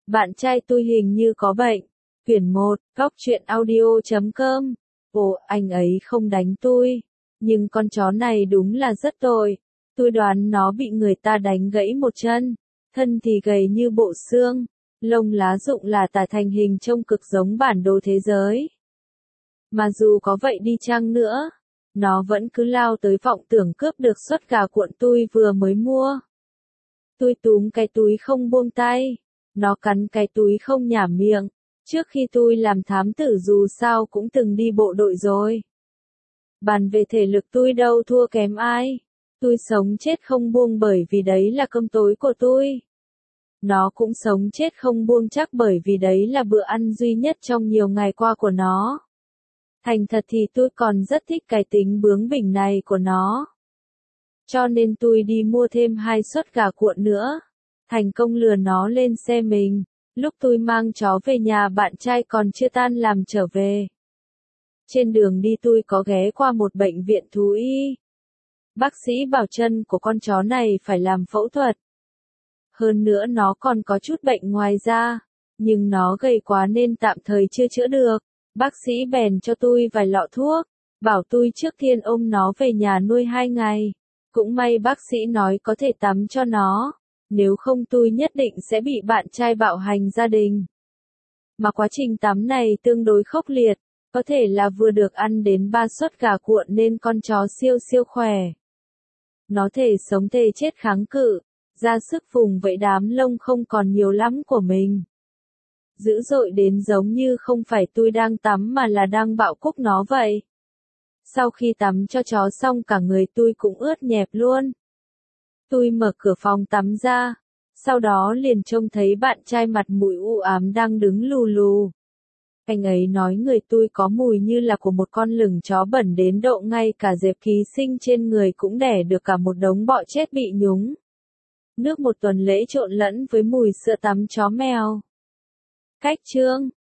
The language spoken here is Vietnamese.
Bạn trai tôi hình như có bệnh. Quyển 1, góc truyện audio.com. Ồ, anh ấy không đánh tôi. Nhưng con chó này đúng là rất tội. Tôi đoán nó bị người ta đánh gãy một chân. Thân thì gầy như bộ xương. Lông lá rụng là tả thành hình trông cực giống bản đồ thế giới. Mà dù có vậy đi chăng nữa, nó vẫn cứ lao tới vọng tưởng cướp được suất gà cuộn tôi vừa mới mua. Tôi túm cái túi không buông tay. Nó cắn cái túi không nhả miệng. Trước khi tôi làm thám tử dù sao cũng từng đi bộ đội rồi. Bàn về thể lực tôi đâu thua kém ai. Tôi sống chết không buông bởi vì đấy là cơm tối của tôi. Nó cũng sống chết không buông chắc bởi vì đấy là bữa ăn duy nhất trong nhiều ngày qua của nó. Thành thật thì tôi còn rất thích cái tính bướng bỉnh này của nó. Cho nên tôi đi mua thêm 2 suất gà cuộn nữa. Thành công lừa nó lên xe mình. Lúc tôi mang chó về nhà bạn trai còn chưa tan làm trở về. Trên đường đi tôi có ghé qua một bệnh viện thú y. Bác sĩ bảo chân của con chó này phải làm phẫu thuật. Hơn nữa nó còn có chút bệnh ngoài da. Nhưng nó gầy quá nên tạm thời chưa chữa được. Bác sĩ bèn cho tôi vài lọ thuốc. Bảo tôi trước tiên ôm nó về nhà nuôi 2 ngày. Cũng may bác sĩ nói có thể tắm cho nó. Nếu không tôi nhất định sẽ bị bạn trai bạo hành gia đình. Mà quá trình tắm này tương đối khốc liệt. Có thể là vừa được ăn đến 3 suất gà cuộn nên con chó siêu khỏe. Nó thể sống thể chết kháng cự. Ra sức vùng vẫy đám lông không còn nhiều lắm của mình. Dữ dội đến giống như không phải tôi đang tắm mà là đang bạo cúc nó vậy. Sau khi tắm cho chó xong cả người tôi cũng ướt nhẹp luôn. Tôi mở cửa phòng tắm ra. Sau đó liền trông thấy bạn trai mặt mũi u ám đang đứng lù lù. Anh ấy nói người tôi có mùi như là của một con lửng chó bẩn đến độ ngay cả dẹp ký sinh trên người cũng đẻ được cả một đống bọ chết bị nhúng. Nước một tuần lễ trộn lẫn với mùi sữa tắm chó mèo. Cách chương